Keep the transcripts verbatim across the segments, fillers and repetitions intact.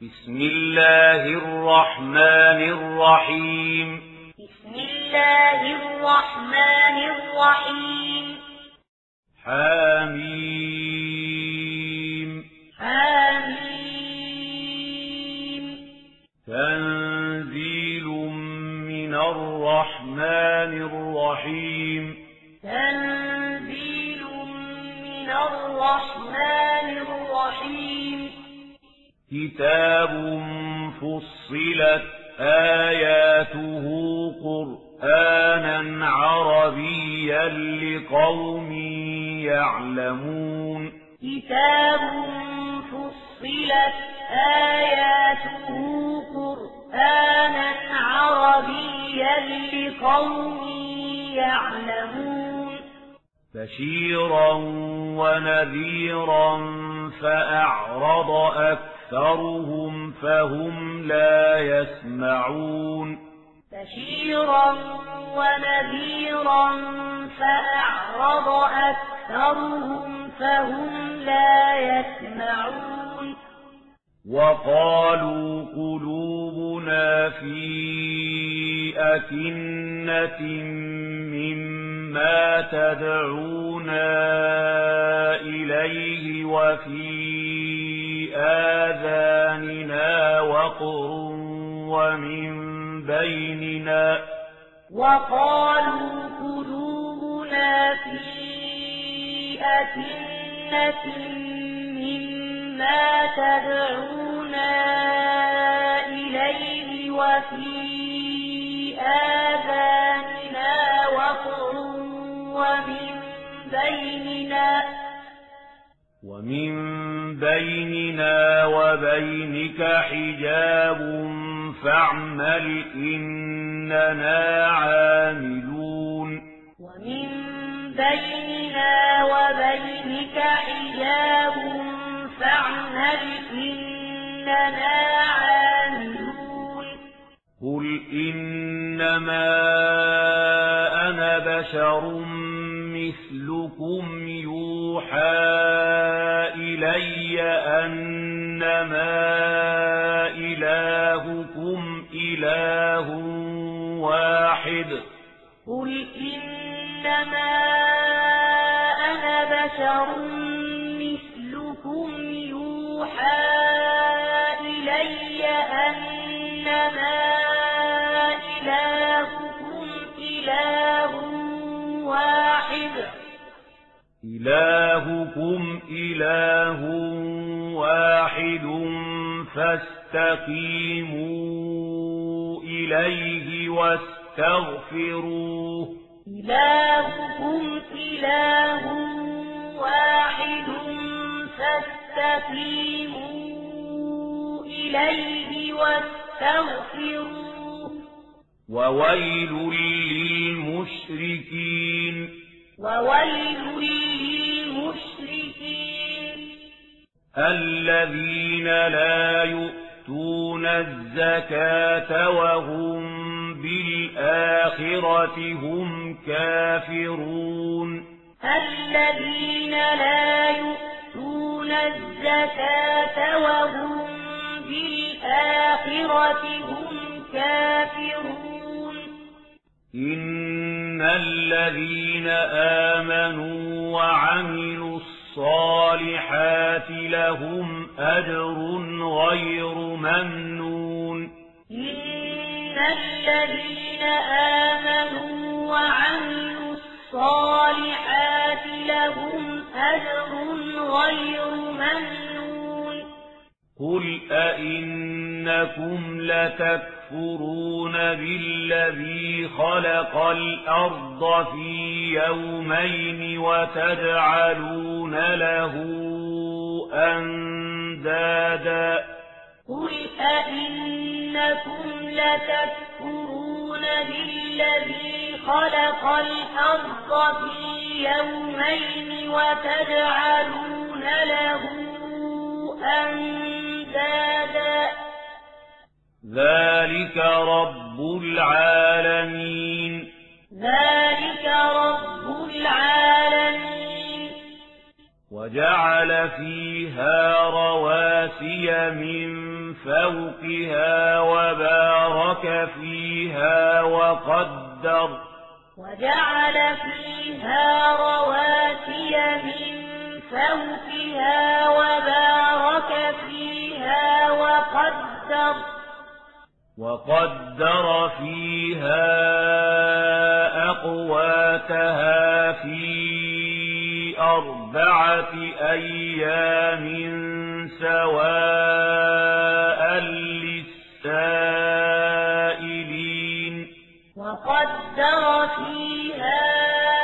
بسم الله الرحمن الرحيم بسم الله الرحمن الرحيم حميم حميم تنزيل من الرحمن الرحيم تنزيل من الرحمن الرحيم كتاب فصلت آياته قرآنا عربيا لقوم يعلمون كتاب فصلت آياته قرآنا عربيا لقوم يعلمون بشيرا ونذيرا فأعرض أكثرهم فهم لا يسمعون بشيرا ونذيرا فأعرض أكثرهم فهم لا يسمعون وقالوا قلوبنا في أكنة مما تدعونا إليه وفي آذاننا وقر ومن بيننا وقالوا قلوبنا في أكنة مما تدعونا إليه وفي آذاننا وقر ومن بيننا ومن بيننا وبينك حجاب فاعمل إننا عاملون ومن بيننا وبينك حجاب فاعمل إننا عاملون قل إنما أنا بشر مثلكم يوحى إلي أنما إلهكم إله واحد قل إنما أنا بشر مثلكم يوحى إلي أنما إلهكم إله واحد إلهكم إله واحد فاستقيموا إليه واستغفروه إلهكم إله واحد فاستقيموا إليه واستغفروه وويل للمشركين وويل للمشركين الذين لا يؤتون الزكاة وهم بالآخرة هم كافرون الذين لا يؤتون الزكاة وهم بالآخرة هم كافرون إن الذين آمنوا وعملوا الصالحات لهم أجر غير ممنون إن الذين آمنوا وعملوا الصالحات لهم أجر غير ممنون قل أئنكم لتكفرون بالذي خلق الأرض في يومين وتجعلون له أندادا قل أئنكم لتكفرون بالذي خلق الأرض في يومين وتجعلون له أندادا ذلك رب العالمين ذلك رب العالمين وجعل فيها رواسي من فوقها وبارك فيها وقدر وجعل فيها رواسي من فوقها وبارك فيها وقدر وقدر فيها أقواتها في أربعة أيام سواء للسائلين وقدر فيها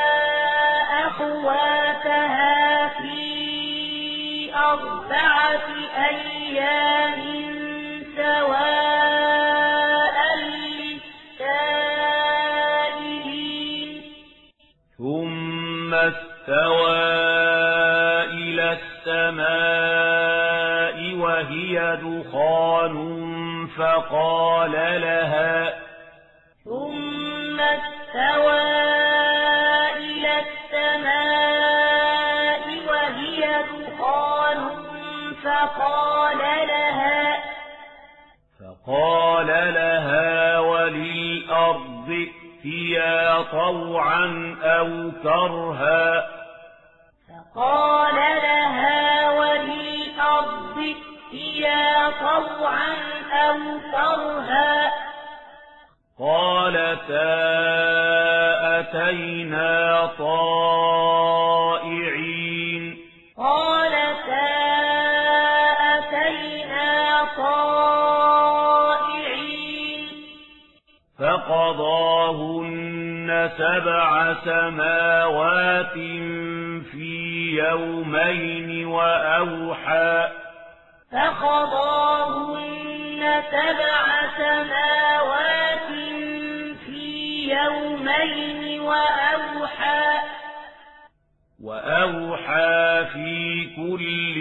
أقواتها في أربعة أيام سواء للسائلين ثم استوى إلى السماء وهي دخان فقال لها ثم استوى إلى السماء وهي دخان فقال لها فقال لها وللأرض ائتيا طوعا أو كرها فقال لها وللأرض ائتيا طوعا أو كرها قالتا أتينا طائعين قالتا أتينا طائعين فقضاهن سبع سماوات في يومين وأوحى فقضاهن سبع سماوات في يومين وأوحى وأوحى في كل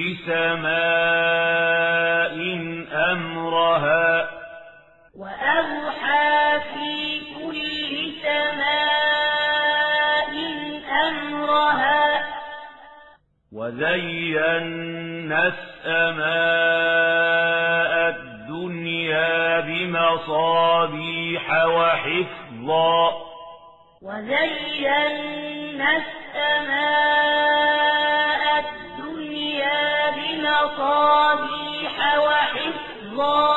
سماء أمرها وأوحى في كل سماء أمرها وزينا السماء الدنيا بمصابيح وحفظا وزينا السماء الدنيا بمصابيح وحفظا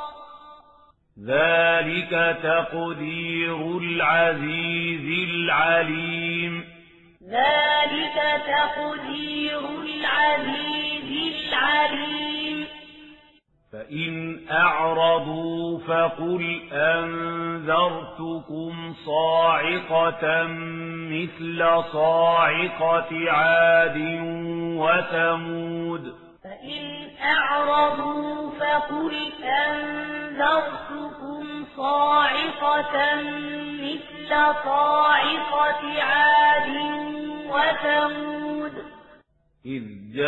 ذلك تقدير العزيز العليم ذلك تقدير العزيز العليم فإن أعرضوا فقل أنذرتكم صاعقة مثل صاعقة عاد وثمود فإن أعرضوا فقل أنذرتكم صاعقة مثل صاعقة عاد وثمود إذ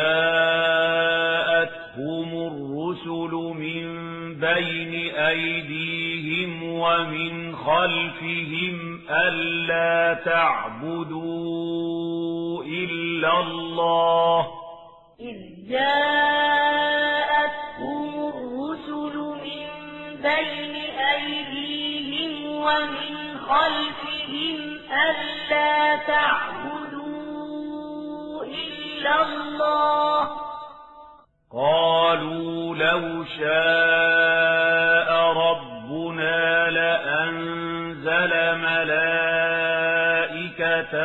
جاءتهم الرسل من بين أيديهم ومن خلفهم ألا تعبدوا إلا الله إذ جاءتهم الرسل من بين أيديهم ومن خلفهم ألا تعبدوا إلا الله قالوا لو شاء ربنا لأنزل ملائكة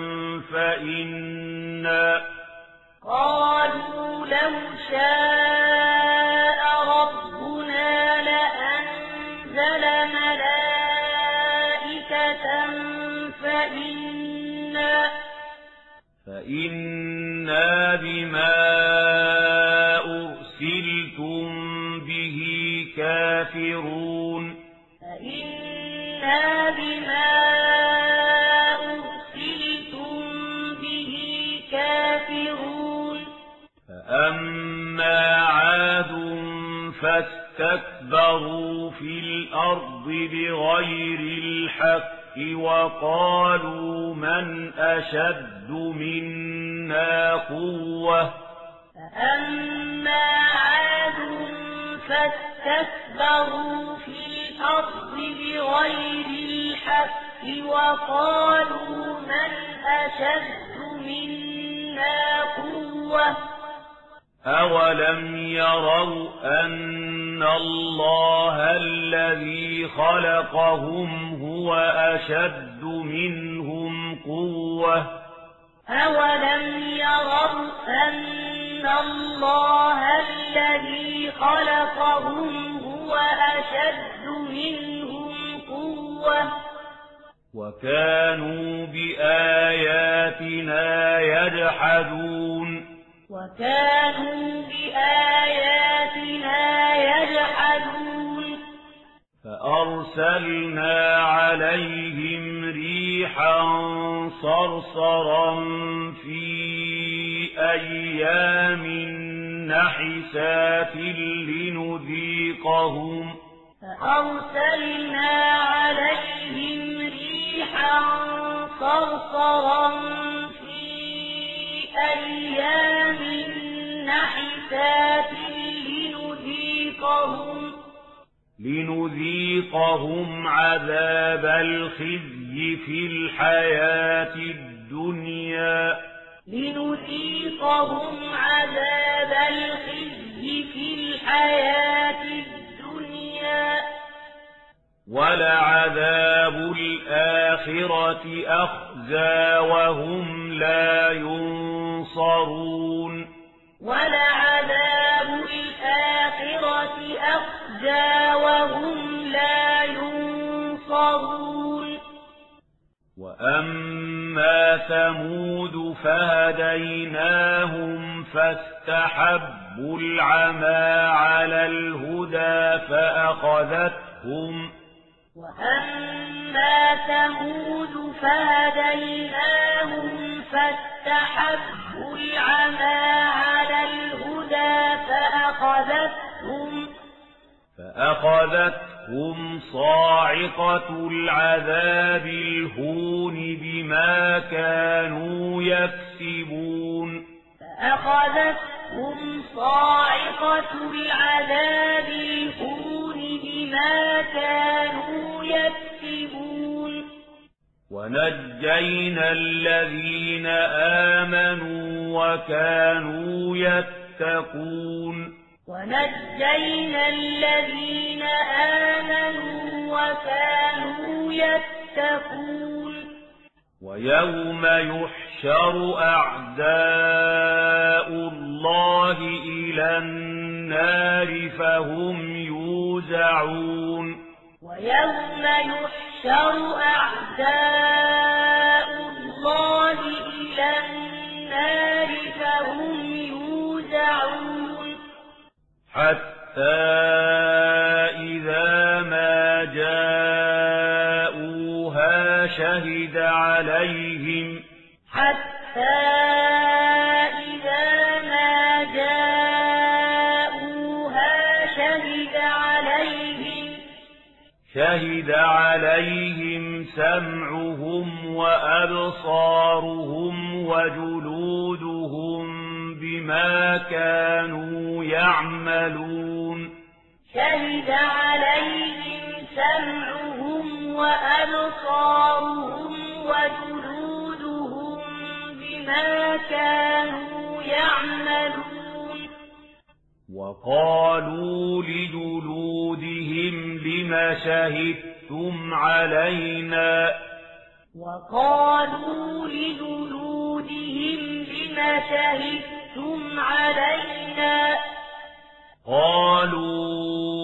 فإنا قالوا لو شاء ربنا لأنزل ملائكة فإنا فإنا بما أرسلتم به كافرون فإنا بما أرسلتم به كافرون فأما عاد فاستكبروا في الأرض بغير الحق وقالوا من أشد منا قوة فأما عاد فاستكبروا في الأرض بغير الحق وقالوا من أشد منا قوة أولم يروا أن الله الذي خلقهم هو أشد منهم قوة أولم يروا أن الله الذي خلقهم هو أشد منهم قوة وكانوا بآياتنا يجحدون وكانوا بآياتنا يجحدون فأرسلنا عليهم ريحا صرصرا في أيام نحسات لنذيقهم فأرسلنا عليهم ريحا صرصرا في أيام نحسات لنذيقهم لنذيقهم عذاب الخزي في الحياة الدنيا لنذيقهم عذاب الخزي في الحياة الدنيا ولعذاب الآخرة أخزى وهم لا ينصرون ولعذاب الآخرة أخزى وهم لا ينصرون وأما ثمود فهديناهم فاستحبوا العمى على الهدى فأخذتهم وأما ثمود فهديناهم فاستحبوا العمى على الهدى فأخذتهم فأخذتهم صاعقة العذاب الهون بما كانوا يكسبون فأخذتهم صاعقة العذاب الهون بما كانوا يكسبون ونجينا الذين آمنوا وكانوا يتقون ونجينا الذين آمنوا وكانوا يتقون ويوم يحشر أعداء الله إلى النار فهم يوزعون ويوم يحشر أعداء الله إلى النار فهم يوزعون حتى إذا ما جاءوها شهد عليهم حتى إذا ما جاءوها شهد عليهم شهد عليهم سمعهم وأبصارهم وجلودهم بما كانوا يعملون شهد عليهم سمعهم وأبصارهم وجلودهم بما كانوا يعملون وقالوا لجلودهم لم شهدتم علينا وقالوا لجلودهم لم شهدتم علينا قالوا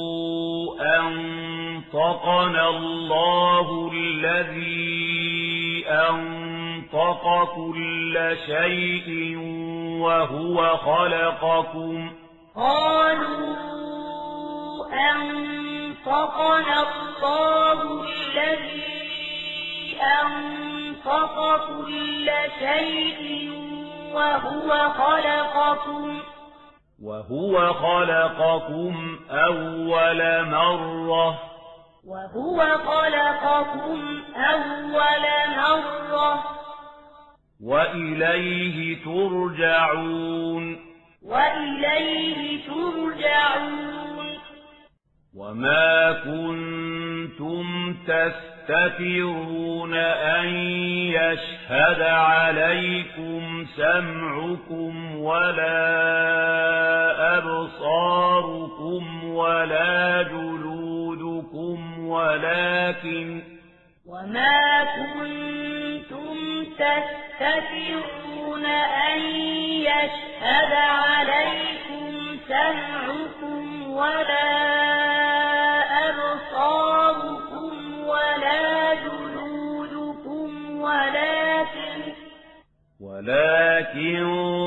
أنطقنا الله الذي أنطق كل شيء وهو خلقكم قالوا أنطقنا الله الذي أنطق كل شيء وهو خلقكم وهو خلقكم أول مرة وهو خلقكم أول مرة وإليه ترجعون وإليه ترجعون وما كنتم تستترون أن يشهد عليكم سمعكم ولا أبصاركم ولا جلودكم ولكن وما كنتم تستترون أن يشهد عليكم سمعكم ولا أبصاركم ولا جلودكم ولكن ولكن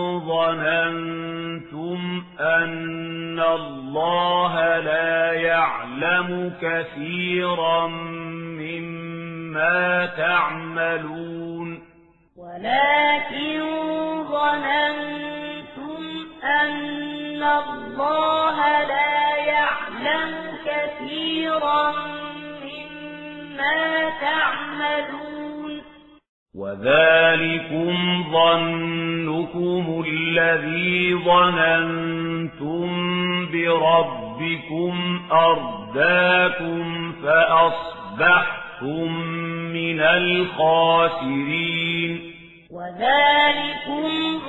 ظننتم أن الله لا يعلم كثيرا مما تعملون ولكن ظننتم أن الله لا يعلم كثيرا مما تعملون وذلكم ظنكم الذي ظننتم بربكم أرداكم فأصبحتم من الخاسرين وذلكم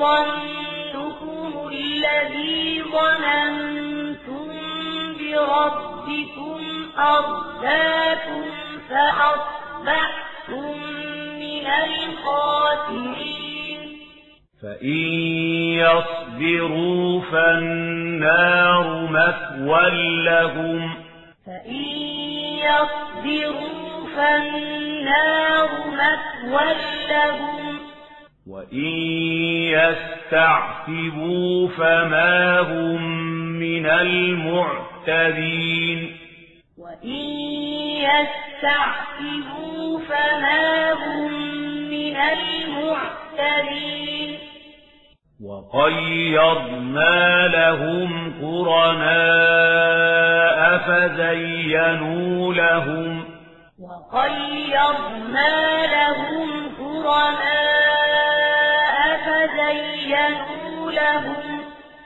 ظنكم الذي ظننتم بربكم أرداكم فأصبحتم من الخاسرين فإن يصبروا فالنار مثوى لهم فإن يصبروا فالنار مثوى لهم وإن يستعتبوا فما هم من المعتبين وإن يستعتبوا فما هم من المعتبين وقيضنا لهم قرناء فزينوا لهم وقيضنا لهم قرناء فزينوا لهم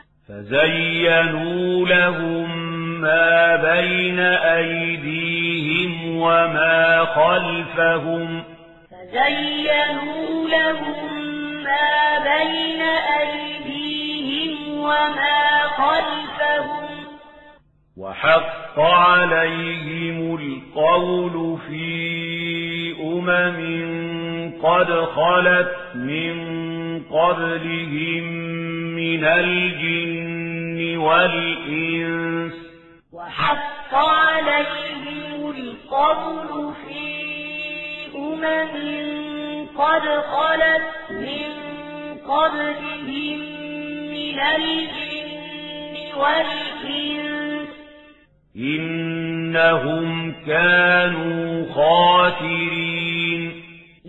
فزينوا لهم ما بين أيديهم وما خلفهم فزينوا لهم ما بين أيديهم وما خلفهم وحق عليهم القول في أمم قد خلت من قبلهم من الجن والإنس وحق عليهم القول في أمم قد خلت من قبلهم من الجن والإنس إنهم كانوا خاسرين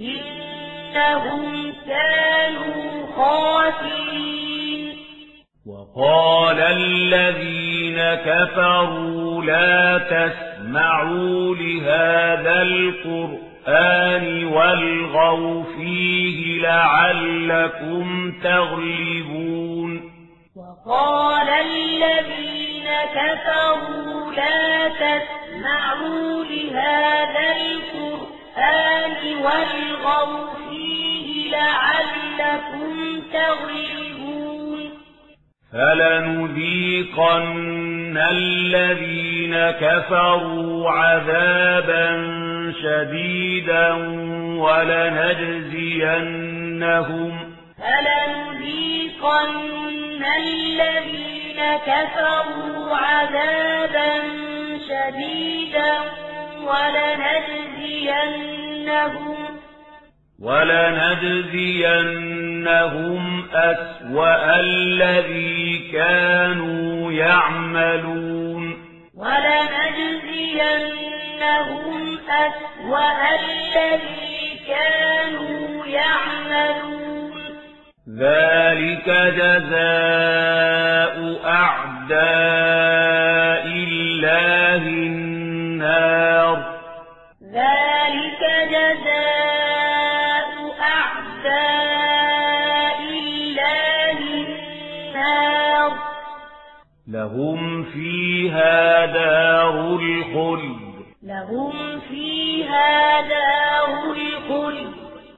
إنهم كانوا خاسرين وقال الذين كفروا لا تسمعوا لهذا القرآن والغوا فيه لعلكم تغلبون وقال الذين كفروا لا تسمعوا لهذا القرآن والغوا فيه لعلكم تغلبون فلنذيقن الذين كفروا عذابا شديدا ولنجزينهم فلنذيقن الذين كفروا عذابا شديدا ولنجزينهم ولنجزينهم أسوأ الذي كانوا يعملون ولنجزينهم أسوأ الذي كانوا يعملون ذلك جزاء أعداء الله النار ذلك جزاء أعداء الله النار لهم فيها دار الخلد لهم فيها دار الخلد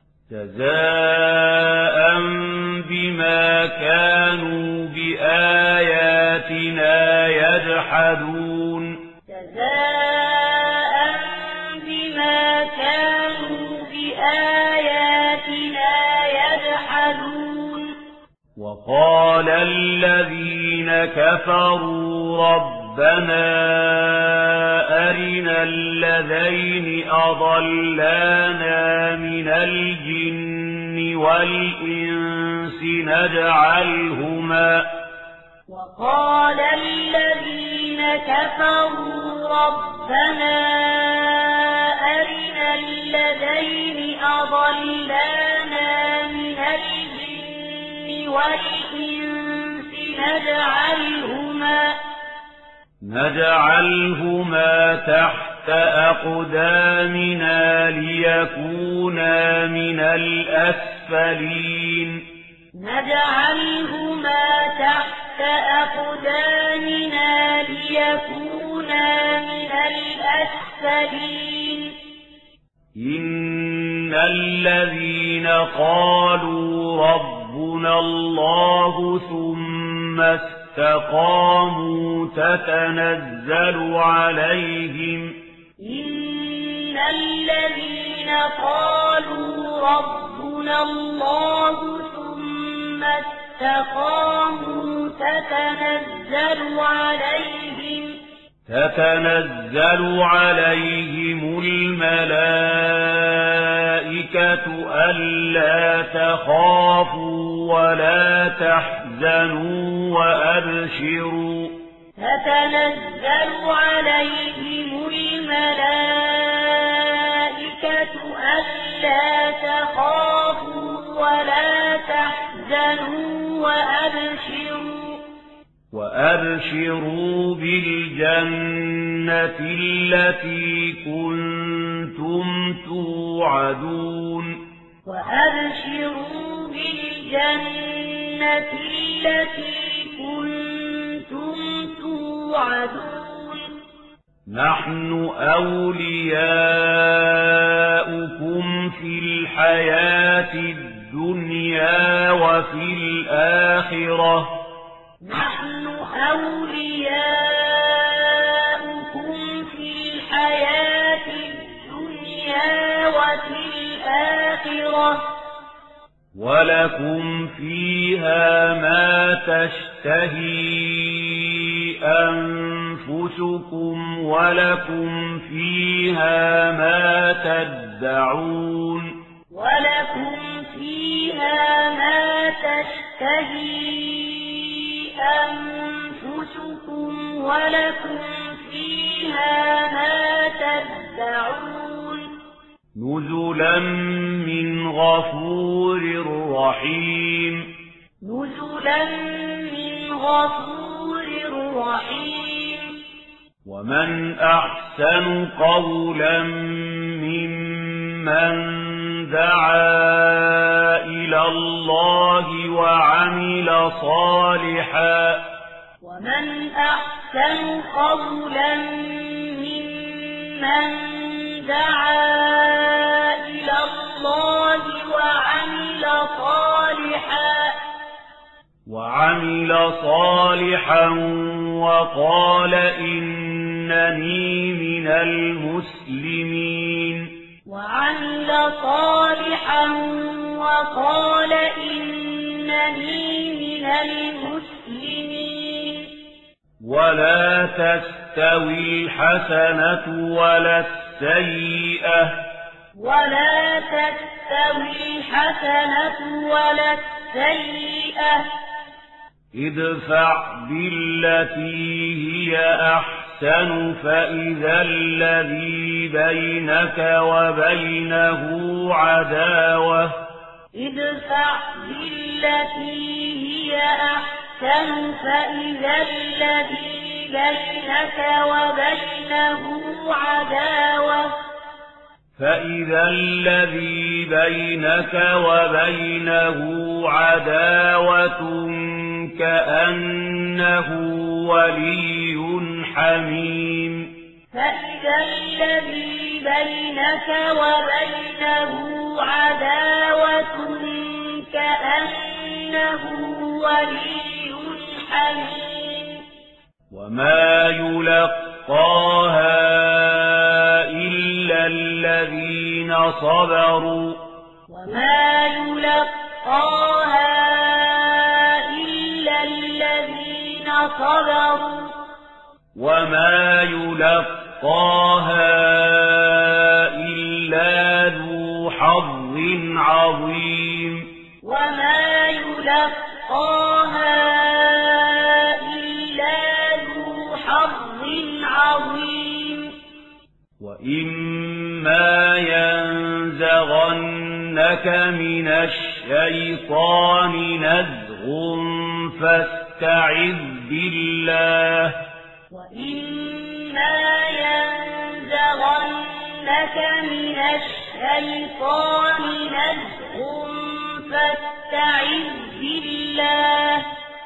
جزاء بما كانوا بآياتنا يجحدون جزاء بما كانوا بآياتنا يجحدون وقال الذين كفروا ربنا أرنا الذين أضلانا من الجن والإنس نجعلهما وقال الذين كفروا ربنا أرنا الذين أضلانا من الجن والإنس نجعلهما نجعلهما تحت أقدامنا ليكونا من الأسفلين نجعلهما تحت أقدامنا ليكونا من الأسفلين إن الذين قالوا ربنا الله ثم استقاموا تتنزل عليهم إن الذين قالوا ربنا الله ثم استقاموا تتنزل عليهم تتنزل عليهم الملائكة ألا تخافوا ولا تحزنوا وأبشروا تتنزل عليهم الملائكة ألا تخافوا ولا تحزنوا وأبشروا وأبشروا بالجنة التي كنتم توعدون وأبشروا بالجنة التي كنتم توعدون نحن أولياؤكم في الحياة الدنيا وفي الآخرة نحن أولياؤكم في الحياة الدنيا وفي الآخرة ولكم فيها ما تشتهي أنفسكم ولكم فيها ما تدعون ولكم فيها ما تشتهي أنفسكم ولكم فيها ما تدعون نزلا من غفور رحيم نزلا من غفور رحيم ومن أحسن قولا ممن دعا إلى الله وعمل صالحا ومن أحسن قولا ممن دعا إلى الله وعمل صالحا وعمل صالحا وقال إنني من المسلمين وعمل صالحا وقال إنني من المسلمين ولا تستوي الحسنة ولا السيئة ولا تستوي الحسنة ولا السيئة ادفع بالتي هي أحسن فإذا الذي بينك وبينه عداوة ادفع بالتي هي أحسن فإذا الذي بينك وبينه عداوة فإذا الذي بينك وبينه عداوة كأنه ولي حميم فإذا الذي بينك وبينه عداوة كأنه ولي حميم وما يلقاها إلا الذين صبروا وما يلقاها إلا الذين صبروا وما يلقاها إلا ذو حظ عظيم وما يلقاها إلا ذو حظ عظيم وإما ينزغنك من الشيطان نزغ فاستعذ بالله وإما ينزغنك من الشيطان نزغ فاستعذ بالله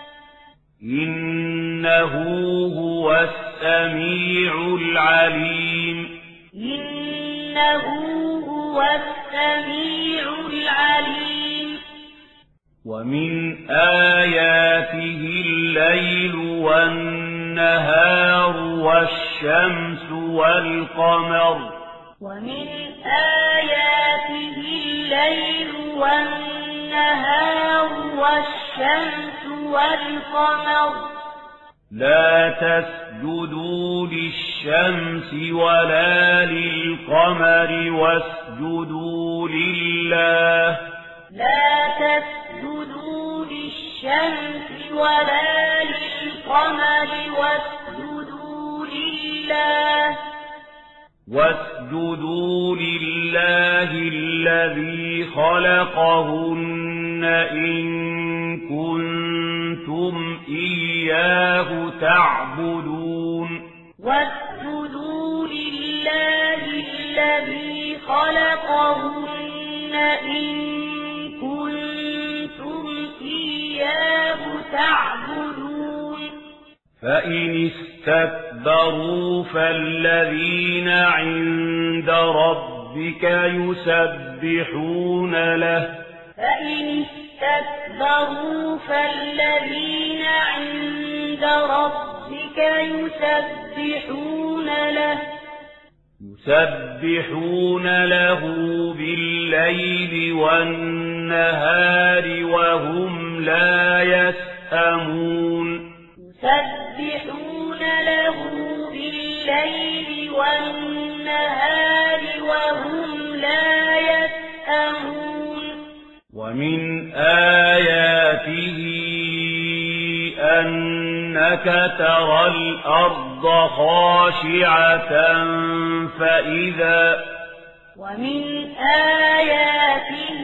إنه هو السميع العليم إنه هو السميع العليم ومن آياته الليل والنهار والشمس والقمر ومن آياته الليل والنهار والشمس والقمر لا تسجدوا للشمس ولا للقمر واسجدوا لله لا تسجدوا للشمس ولا للقمر واسجدوا لله واسجدوا لله الذي خلقهن إن كنتم إياه تعبدون واسجدوا لله الذي خلقهن إن كنتم إياه تعبدون فإن استكبروا فالذين عند ربك يسبحون له فإن استكبروا فالذين عند ربك يسبحون له يسبحون له بالليل والنهار وهم لا يسأمون يسبحون له بالليل والنهار وهم لا يسأمون ومن آياته أنك ترى الأرض خاشعة فإذا ومن آياته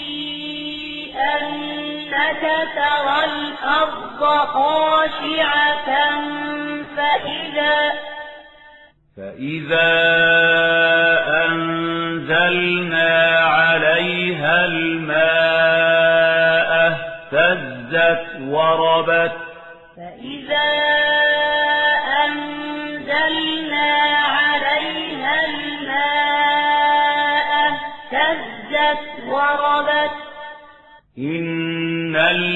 أنك ترى الأرض خاشعة فإذا فإذا أنزلنا عليها الماء اهتزت وربت فإذا أنزلنا عليها الماء اهتزت وربت إن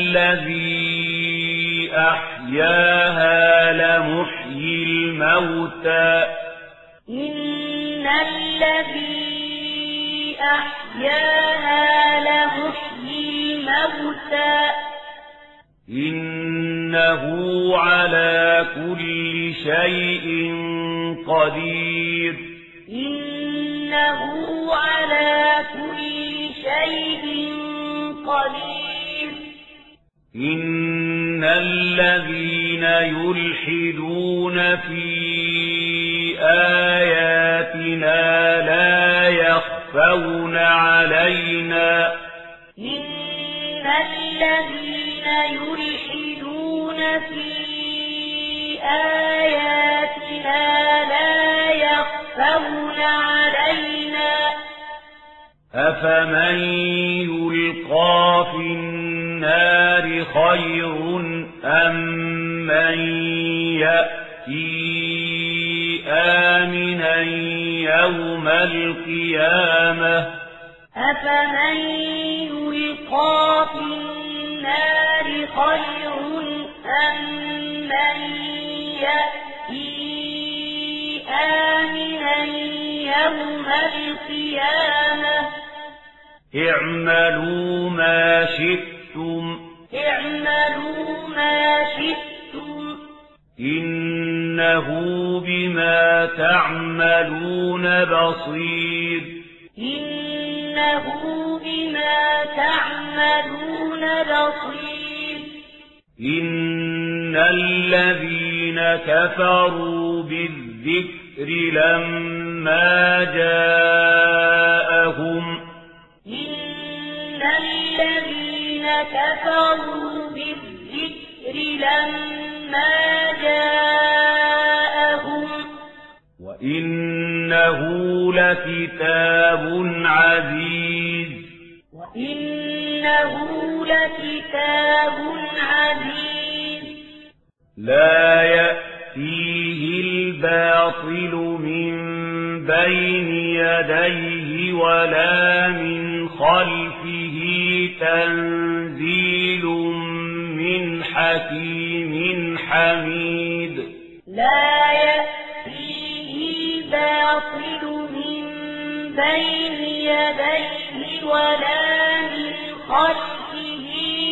الذي أحياها لمحيي الموتى إن الذي أحياها لمحيي الموتى إنه على كل شيء قدير إنه على كل شيء قدير إن الذين يلحدون في آياتنا لا يخفون علينا إن الذين يلحدون في آياتنا لا يخفون علينا أفمن يلقى في النار خير أم من يأتي آمنا يوم القيامة أفمن يلقى في النار خير أم من يأتي آمنا يوم القيامة اعملوا ما شئتم اعملوا ما شئتم إنه بما تعملون بصير إنه بما تعملون بصير إن الذين كفروا بالذكر لما جاءهم إن الذين كفروا بالذكر لما جاءهم وإنه لكتاب عزيز وإنه لكتاب عزيز لا يأتيه الباطل من بين يديه ولا من خلفه تنزيل من حكيم حميد لا يأتيه الباطل من بين يديه ولا من خلفه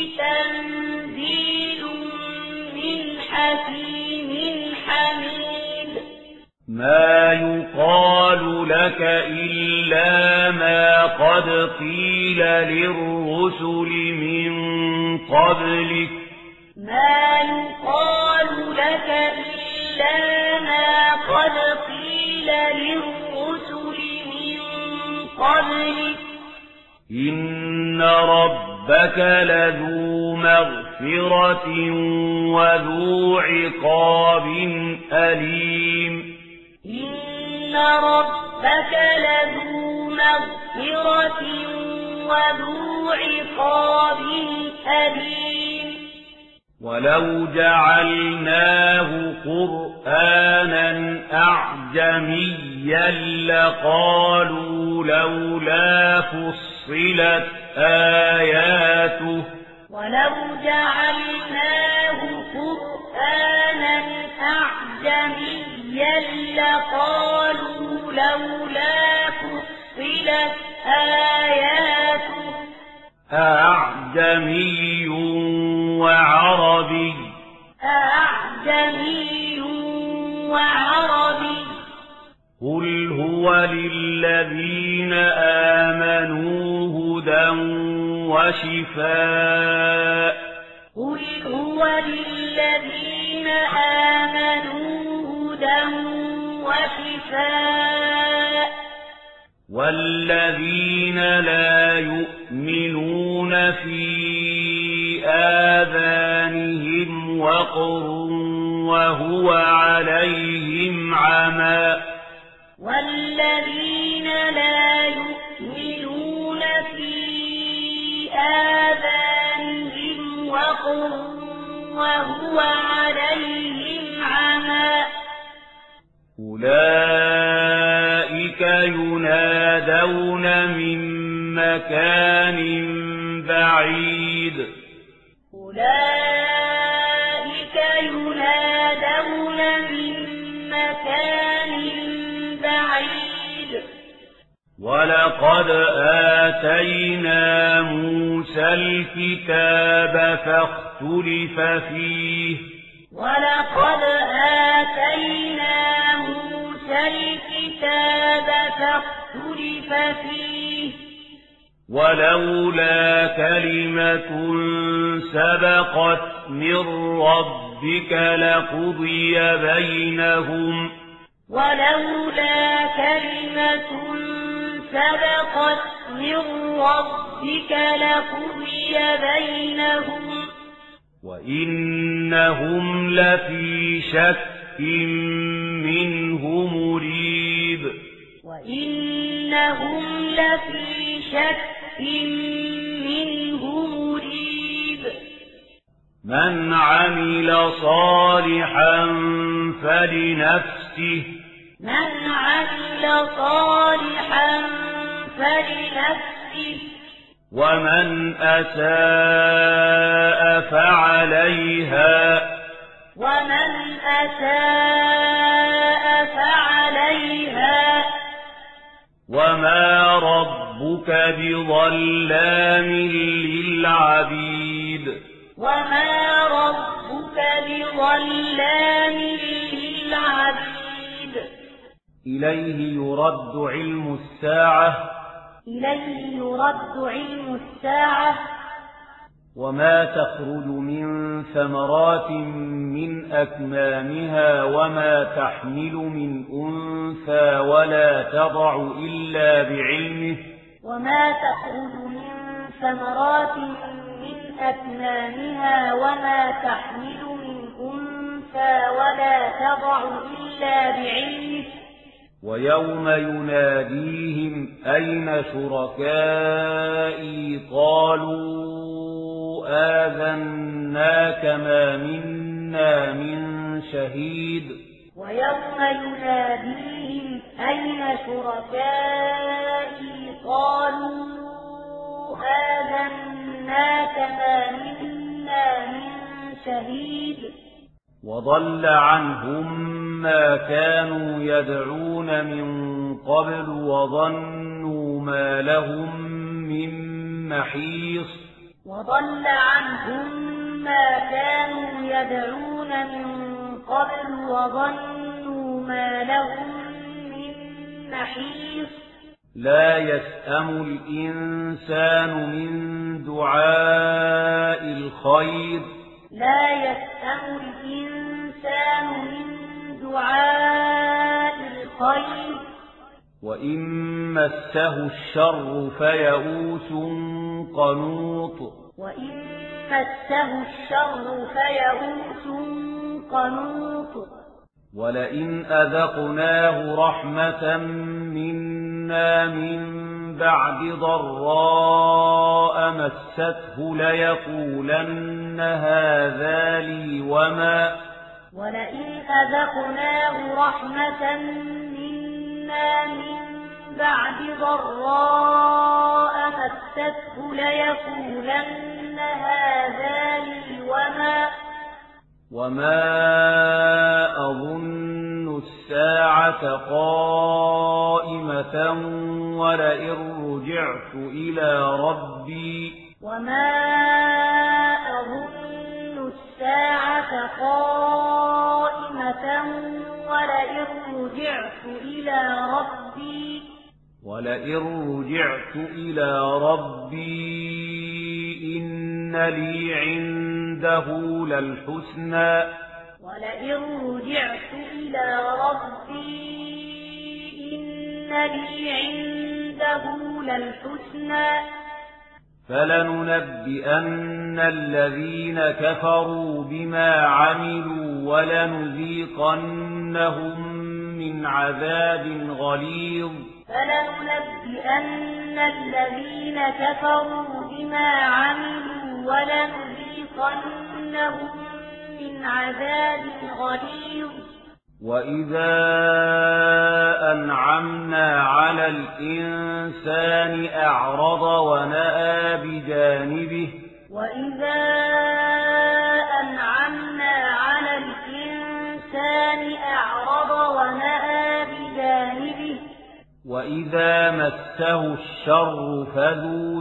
تنزيل من حكيم حميد ما يقال لك إلا ما قد قيل للرسل من قبلك ما يقال لك إلا ما قد قيل للرسل من قبلك إن ربك لذو مغفرة وذو عقاب أليم إن ربك لذو مغفرة وذو عقاب أليم ولو جعلناه قرآنا أعجميا لقالوا لولا فصلت آياته ولو جعلناه قرآنا أعجميا لقالوا لولا فصلت آياته أعجمي وعربي أعجمي وعربي قل هو للذين آمنوا هدى وشفاء قل هو للذين آمنوا هدى وشفاء والذين لا يؤمنون في آذانهم وقر وهو عليهم عمى والذين لا يؤمنون في آذانهم وقر وهو عليهم عمى أولئك ينادون من مكان بعيد أولئك ينادون من مكان بعيد ولقد آتينا موسى الكتاب فاختلف فيه ولقد آتينا موسى الكتاب فاختلف فيه ولولا كلمة سبقت من ربك لقضي بينهم ولولا كلمة سبقت من ربك لقضي بينهم وإنهم لفي شك منه مريب وإنهم لفي شك منه مريب من عمل صالحا فلنفسه من عمل صالحا فلنفسه ومن أساء فعليها ومن أساء فعليها وما ربك بظلام للعبيد وما ربك بظلام للعبيد إليه يرد علم الساعة إليه يرد علم الساعة وما تخرج من ثمرات من أكمامها وما تحمل من أنثى ولا تضع إلا بعلمه وما تخرج من ثمرات من أكمامها وما تحمل من أنثى ولا تضع إلا بعلمه ويوم يناديهم أين شركائي قالوا آذناك ما منا من شهيد ويوم يناديهم أين شركائي قالوا آذناك ما منا من شهيد وضل عنهم ما كانوا يدعون من قبل وظنوا ما لهم من محيص وضل عنهم ما كانوا يدعون من قبل وظنوا ما لهم من محيص لا يسأم الإنسان من دعاء الخير لا يسأم الإنسان من دعاء الخير وإن مسه الشر فيئوس قنوط وإن مسه الشر فيئوس قنوط ولئن أذقناه رحمة منا من بعد ضراء مسته ليقولن هذا لي وما ولئن أذقناه رحمة منا من بعد ضراء مسته ليقولن هذا لي وما وما أظن الساعة قائمة ولئن رجعت إلى ربي وما أظن الساعة قائمة ولئن رجعت إلى ربي ولئن رجعت إلى ربي إن لي عنده للحسنى ولئن رجعت إلى ربي إن لي عنده للحسنى فلننبئن الذين كفروا بما عملوا ولنذيقنهم من عذاب غليظ فلننبئن الذين كفروا بما عملوا ولنذيقنهم من عذاب غليظ وإذا أنعمنا على الإنسان أعرض ونأى بجانبه وإذا أنعمنا على الإنسان أعرض ونأى بجانبه وإذا مسه الشر فذو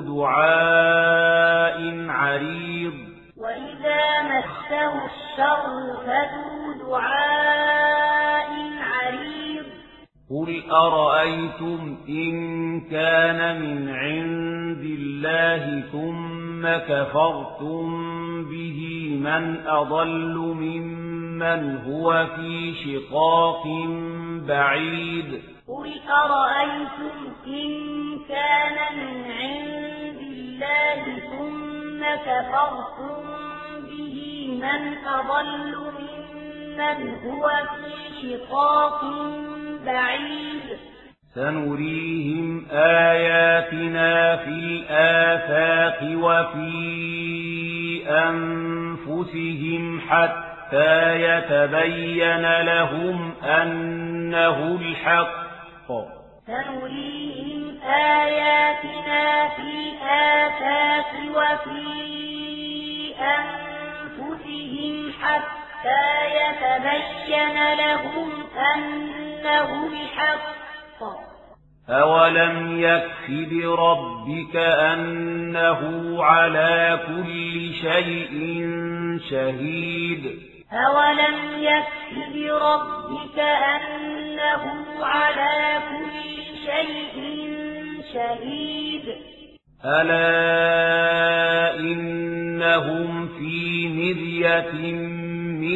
دعاء عريض وإذا مسه الشر فذو دعاء عريض قل أرأيتم إن كان من عند الله ثم كفرتم به من أضل ممن هو في شقاق بعيد قل أرأيتم إن كان من عند الله ثم كفرتم به من أضل ممن هو في شقاق بعيد سنريهم آياتنا في الآفاق وفي أنفسهم حتى حتى يتبين لهم أنه الحق سنريهم آياتنا في آفاق وفي أنفسهم حتى يتبين لهم أنه الحق. أولم يكف بربك أنه على كل شيء شهيد أولم يكف بربك أنه على كل شيء شهيد. ألا إنهم في مرية من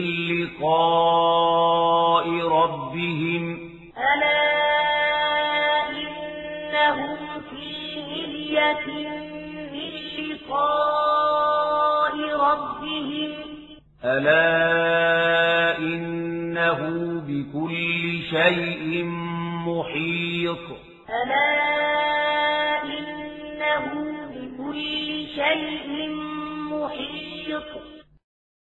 لقاء ربهم ألا إنهم في مرية من لقاء ربهم ألا إنه بكل شيء محيط ألا إنه بكل شيء